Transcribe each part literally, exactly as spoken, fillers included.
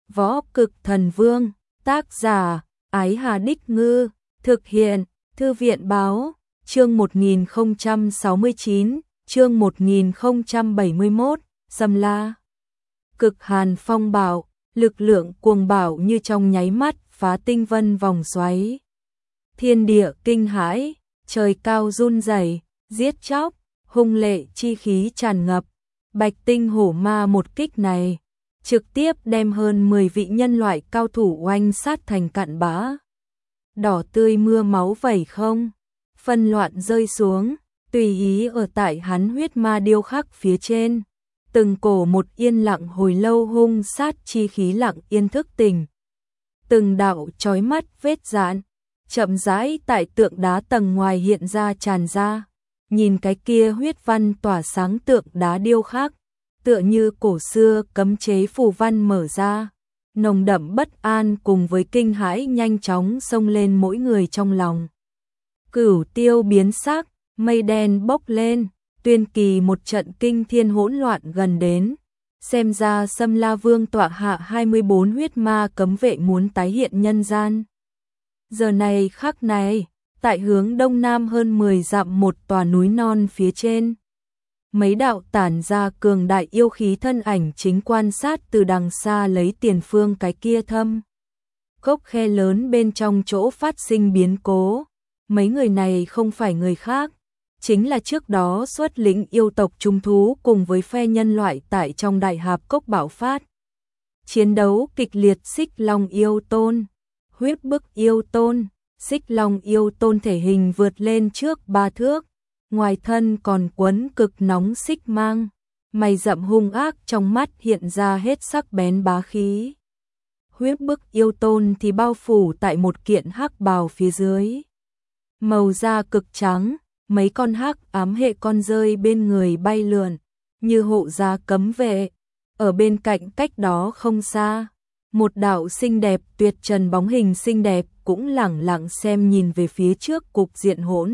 Võ Cực Thần Vương, tác giả, Ái Hà Đích Ngư, thực hiện, Thư viện Báo, chương một nghìn không trăm sáu mươi chín, chương một nghìn không trăm bảy mươi mốt, Xâm La. Cực hàn phong bạo, lực lượng cuồng bạo như trong nháy mắt phá tinh vân vòng xoáy. Thiên địa kinh hãi, trời cao run rẩy, giết chóc, hung lệ chi khí tràn ngập. Bạch tinh hổ ma một kích này, trực tiếp đem hơn mười vị nhân loại cao thủ oanh sát thành cặn bã. Đỏ tươi mưa máu vẩy không, phân loạn rơi xuống, tùy ý ở tại hắn huyết ma điêu khắc phía trên. Từng cổ một yên lặng hồi lâu hung sát chi khí lặng yên thức tỉnh. Từng đạo chói mắt vết dạn, chậm rãi tại tượng đá tầng ngoài hiện ra tràn ra. Nhìn cái kia huyết văn tỏa sáng tượng đá điêu khắc, tựa như cổ xưa cấm chế phù văn mở ra. Nồng đậm bất an cùng với kinh hãi nhanh chóng xông lên mỗi người trong lòng. Cửu tiêu biến sắc, mây đen bốc lên, tuyên kỳ một trận kinh thiên hỗn loạn gần đến. Xem ra Xâm La Vương tọa hạ hai mươi bốn huyết ma cấm vệ muốn tái hiện nhân gian. Giờ này khắc này, tại hướng đông nam hơn mười dặm một tòa núi non phía trên. Mấy đạo tản ra cường đại yêu khí thân ảnh chính quan sát từ đằng xa lấy tiền phương cái kia thâm. Cốc khe lớn bên trong chỗ phát sinh biến cố. Mấy người này không phải người khác, chính là trước đó xuất lĩnh yêu tộc trung thú cùng với phe nhân loại tại trong đại hạp cốc bạo phát. Chiến đấu kịch liệt xích long yêu tôn, huyết bức yêu tôn, xích long yêu tôn thể hình vượt lên trước ba thước. Ngoài thân còn quấn cực nóng xích mang, mày rậm hung ác trong mắt hiện ra hết sắc bén bá khí. Huyết bức yêu tôn thì bao phủ tại một kiện hắc bào phía dưới. Màu da cực trắng, mấy con hắc ám hệ con rơi bên người bay lượn, như hộ gia cấm vệ. Ở bên cạnh cách đó không xa, một đạo xinh đẹp tuyệt trần bóng hình xinh đẹp cũng lẳng lặng xem nhìn về phía trước cục diện hỗn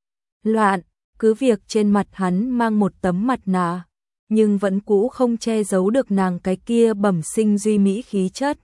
loạn. Cứ việc trên mặt hắn mang một tấm mặt nạ, nhưng vẫn cũ không che giấu được nàng cái kia bẩm sinh duy mỹ khí chất.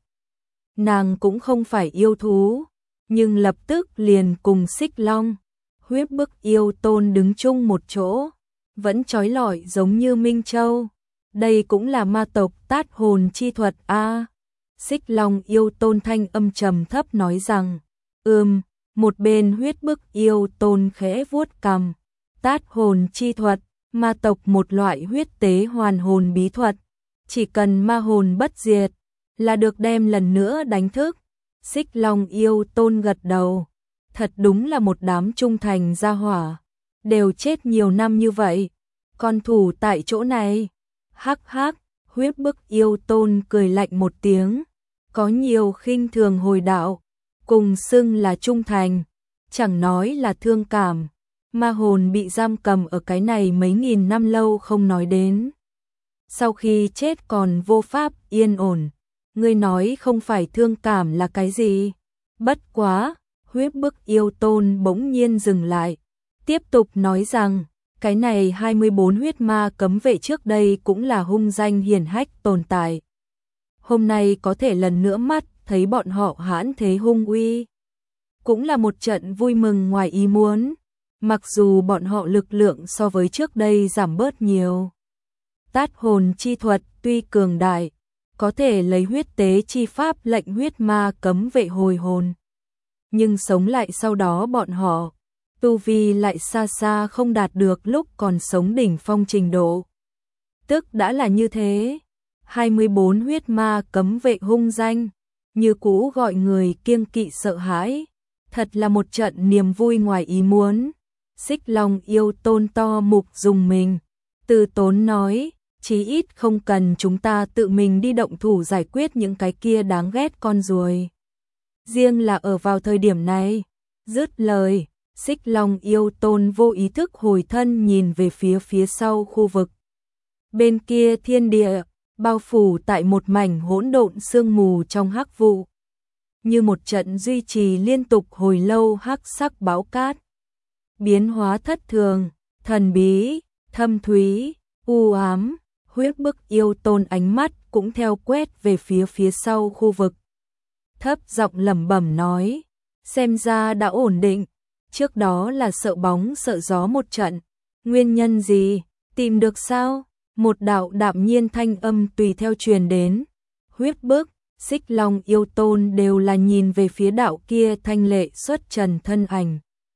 Nàng cũng không phải yêu thú, nhưng lập tức liền cùng xích long, huyết bức yêu tôn đứng chung một chỗ, vẫn chói lọi giống như Minh Châu. Đây cũng là ma tộc tát hồn chi thuật a. À, xích long yêu tôn thanh âm trầm thấp nói rằng, ừm, một bên huyết bức yêu tôn khẽ vuốt cằm. Tát hồn chi thuật, ma tộc một loại huyết tế hoàn hồn bí thuật, chỉ cần ma hồn bất diệt là được đem lần nữa đánh thức. Xích long yêu tôn gật đầu, thật đúng là một đám trung thành gia hỏa, đều chết nhiều năm như vậy, còn thủ tại chỗ này. Hắc hắc, huyết bức yêu tôn cười lạnh một tiếng, có nhiều khinh thường hồi đạo, cùng xưng là trung thành, chẳng nói là thương cảm. Ma hồn bị giam cầm ở cái này mấy nghìn năm lâu không nói đến. Sau khi chết còn vô pháp yên ổn. Ngươi nói không phải thương cảm là cái gì? Bất quá, huyết bức yêu tôn bỗng nhiên dừng lại. Tiếp tục nói rằng, cái này hai mươi bốn huyết ma cấm vệ trước đây cũng là hung danh hiển hách tồn tại. Hôm nay có thể lần nữa mắt thấy bọn họ hãn thế hung uy. Cũng là một trận vui mừng ngoài ý muốn. Mặc dù bọn họ lực lượng so với trước đây giảm bớt nhiều. Tát hồn chi thuật tuy cường đại, có thể lấy huyết tế chi pháp lệnh huyết ma cấm vệ hồi hồn. Nhưng sống lại sau đó bọn họ, tu vi lại xa xa không đạt được lúc còn sống đỉnh phong trình độ. Tức đã là như thế, hai mươi bốn huyết ma cấm vệ hung danh, như cũ gọi người kiêng kỵ sợ hãi. Thật là một trận niềm vui ngoài ý muốn. Xích long yêu tôn to mục dùng mình, từ tốn nói, chí ít không cần chúng ta tự mình đi động thủ giải quyết những cái kia đáng ghét con ruồi. Riêng là ở vào thời điểm này, dứt lời, xích long yêu tôn vô ý thức hồi thân nhìn về phía phía sau khu vực. Bên kia thiên địa, bao phủ tại một mảnh hỗn độn sương mù trong hắc vụ. Như một trận duy trì liên tục hồi lâu hắc sắc bão cát. Biến hóa thất thường, thần bí, thâm thúy, u ám, huyết bức yêu tôn ánh mắt cũng theo quét về phía phía sau khu vực. Thấp giọng lẩm bẩm nói, xem ra đã ổn định, trước đó là sợ bóng sợ gió một trận. Nguyên nhân gì, tìm được sao? Một đạo đạm nhiên thanh âm tùy theo truyền đến. Huyết Bức, Xích Long Yêu Tôn đều là nhìn về phía đạo kia thanh lệ xuất trần thân ảnh.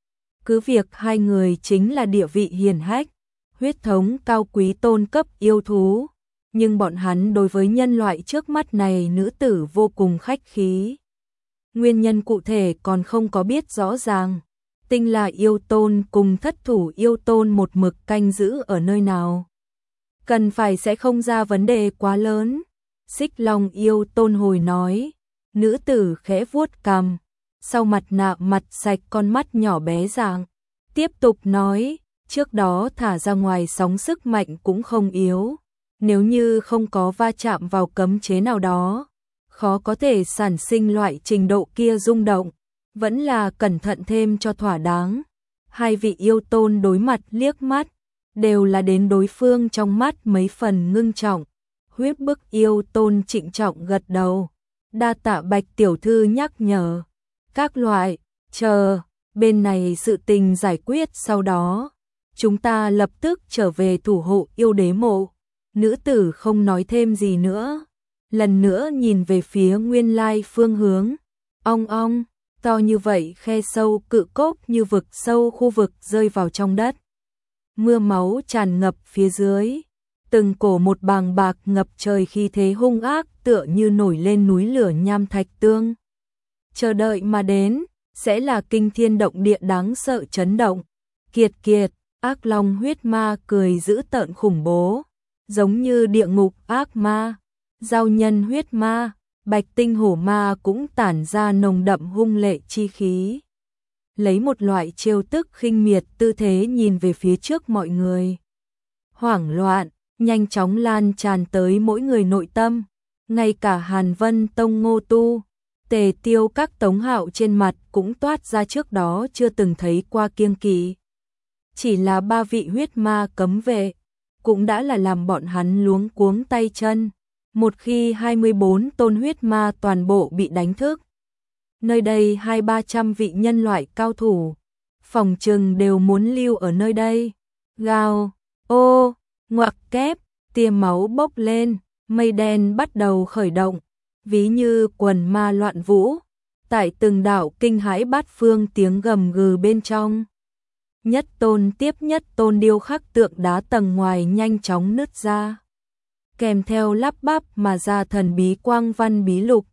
Cứ việc hai người chính là địa vị hiển hách, huyết thống cao quý tôn cấp yêu thú, nhưng bọn hắn đối với nhân loại trước mắt này nữ tử vô cùng khách khí. Nguyên nhân cụ thể còn không có biết rõ ràng. Tinh là yêu tôn cùng thất thủ yêu tôn một mực canh giữ ở nơi nào. Cần phải sẽ không ra vấn đề quá lớn. Xích Long yêu tôn hồi nói. Nữ tử khẽ vuốt cằm, sau mặt nạ mặt sạch con mắt nhỏ bé dạng. Tiếp tục nói, trước đó thả ra ngoài sóng sức mạnh cũng không yếu. Nếu như không có va chạm vào cấm chế nào đó, khó có thể sản sinh loại trình độ kia rung động. Vẫn là cẩn thận thêm cho thỏa đáng. Hai vị yêu tôn đối mặt liếc mắt, đều là đến đối phương trong mắt mấy phần ngưng trọng. Huyết Bức yêu tôn trịnh trọng gật đầu. Đa tạ Bạch tiểu thư nhắc nhở. Các loại, chờ, bên này sự tình giải quyết sau đó. Chúng ta lập tức trở về thủ hộ yêu đế mộ. Nữ tử không nói thêm gì nữa. Lần nữa nhìn về phía nguyên lai phương hướng. Ong ong. To như vậy khe sâu cự cốc như vực sâu khu vực rơi vào trong đất. Mưa máu tràn ngập phía dưới. Từng cổ một bàng bạc ngập trời khi thế hung ác tựa như nổi lên núi lửa nham thạch tương. Chờ đợi mà đến, sẽ là kinh thiên động địa đáng sợ chấn động. Kiệt kiệt, ác long huyết ma cười dữ tợn khủng bố. Giống như địa ngục ác ma, giao nhân huyết ma. Bạch tinh hổ ma cũng tản ra nồng đậm hung lệ chi khí. Lấy một loại trêu tức khinh miệt tư thế nhìn về phía trước mọi người. Hoảng loạn, nhanh chóng lan tràn tới mỗi người nội tâm. Ngay cả Hàn Vân Tông Ngô Tu, Tề Tiêu các Tống Hạo trên mặt cũng toát ra trước đó chưa từng thấy qua kiêng kỵ. Chỉ là ba vị huyết ma cấm vệ, cũng đã là làm bọn hắn luống cuống tay chân. Một khi hai mươi bốn tôn huyết ma toàn bộ bị đánh thức, nơi đây hai ba trăm vị nhân loại cao thủ, phòng trừng đều muốn lưu ở nơi đây. Gào, ô, ngoặc kép, tia máu bốc lên, mây đen bắt đầu khởi động, ví như quần ma loạn vũ, tại từng đạo kinh hãi bát phương tiếng gầm gừ bên trong. Nhất tôn tiếp nhất tôn điêu khắc tượng đá tầng ngoài nhanh chóng nứt ra, kèm theo lắp bắp mà ra thần bí quang văn bí lục.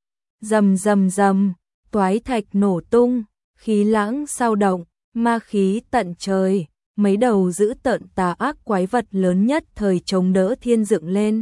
Rầm rầm rầm, toái thạch nổ tung, khí lãng sao động, ma khí tận trời, mấy đầu dữ tợn tà ác quái vật lớn nhất thời chống đỡ thiên dựng lên.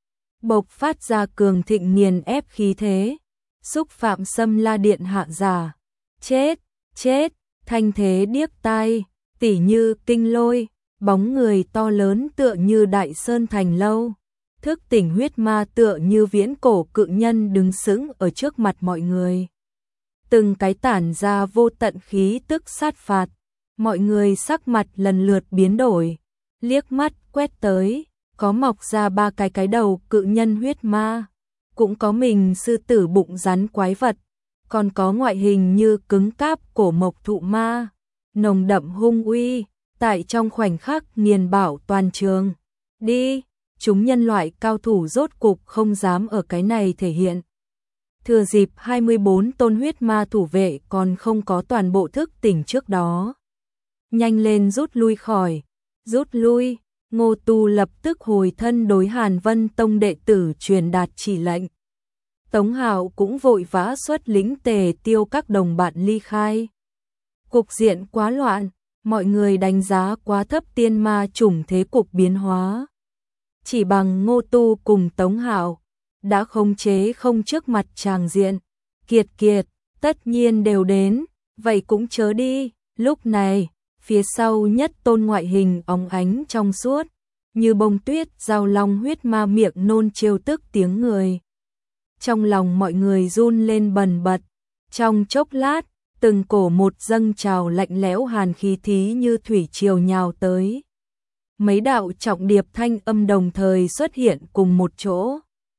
Bộc phát ra cường thịnh nghiền ép khí thế, xúc phạm Xâm La Điện hạ giả. Chết, chết, thanh thế điếc tai, tỉ như kinh lôi, bóng người to lớn tựa như đại sơn thành lâu. Thức tỉnh huyết ma tựa như viễn cổ cự nhân đứng sững ở trước mặt mọi người. Từng cái tản ra vô tận khí tức sát phạt, mọi người sắc mặt lần lượt biến đổi, liếc mắt quét tới, có mọc ra ba cái cái đầu cự nhân huyết ma, cũng có mình sư tử bụng rắn quái vật, còn có ngoại hình như cứng cáp cổ mộc thụ ma, nồng đậm hung uy, tại trong khoảnh khắc nghiền bảo toàn trường. Đi! Chúng nhân loại cao thủ rốt cục không dám ở cái này thể hiện. Thừa dịp hai mươi bốn tôn huyết ma thủ vệ còn không có toàn bộ thức tỉnh trước đó. Nhanh lên rút lui khỏi. Rút lui, Ngô Tu lập tức hồi thân đối Hàn Vân Tông đệ tử truyền đạt chỉ lệnh. Tống Hạo cũng vội vã xuất lĩnh Tề Tiêu các đồng bạn ly khai. Cục diện quá loạn, mọi người đánh giá quá thấp tiên ma chủng thế cục biến hóa. Chỉ bằng Ngô Tu cùng Tống Hạo đã khống chế không trước mặt tràng diện. Kiệt kiệt, tất nhiên đều đến, vậy cũng chớ đi. Lúc này, phía sau nhất tôn ngoại hình óng ánh trong suốt, như bông tuyết giao long huyết ma miệng nôn trêu tức tiếng người. Trong lòng mọi người run lên bần bật, trong chốc lát, từng cổ một dâng trào lạnh lẽo hàn khí thí như thủy triều nhào tới. Mấy đạo trọng điệp thanh âm đồng thời xuất hiện cùng một chỗ.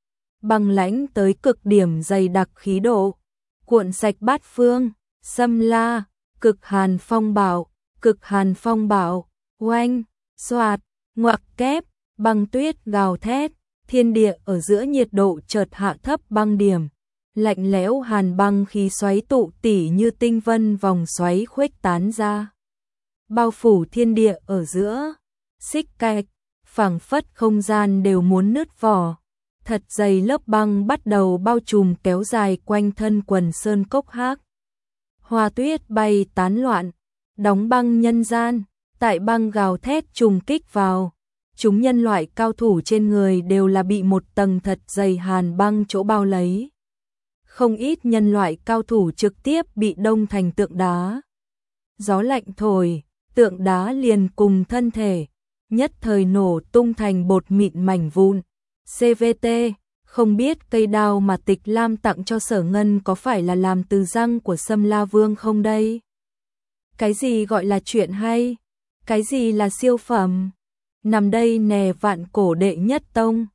băng lãnh tới cực điểm dày đặc khí độ, cuộn sạch bát phương, xâm la, cực hàn phong bạo, cực hàn phong bạo, oanh, xoạt, ngoặc kép, băng tuyết gào thét, thiên địa ở giữa nhiệt độ chợt hạ thấp băng điểm, lạnh lẽo hàn băng khí xoáy tụ tỉ như tinh vân vòng xoáy khuếch tán ra, bao phủ thiên địa ở giữa, xích cạch, phảng phất không gian đều muốn nứt vỏ. Thật dày lớp băng bắt đầu bao trùm kéo dài quanh thân quần sơn cốc hắc. Hoa tuyết bay tán loạn, đóng băng nhân gian, tại băng gào thét trùng kích vào. Chúng nhân loại cao thủ trên người đều là bị một tầng thật dày hàn băng chỗ bao lấy. Không ít nhân loại cao thủ trực tiếp bị đông thành tượng đá. Gió lạnh thổi, tượng đá liền cùng thân thể, nhất thời nổ tung thành bột mịn mảnh vụn. xê vê tê, không biết cây đao mà Tịch Lam tặng cho Sở Ngân có phải là làm từ răng của Sâm La Vương không đây? Cái gì gọi là chuyện hay? Cái gì là siêu phẩm? Nằm đây nè vạn cổ đệ nhất tông.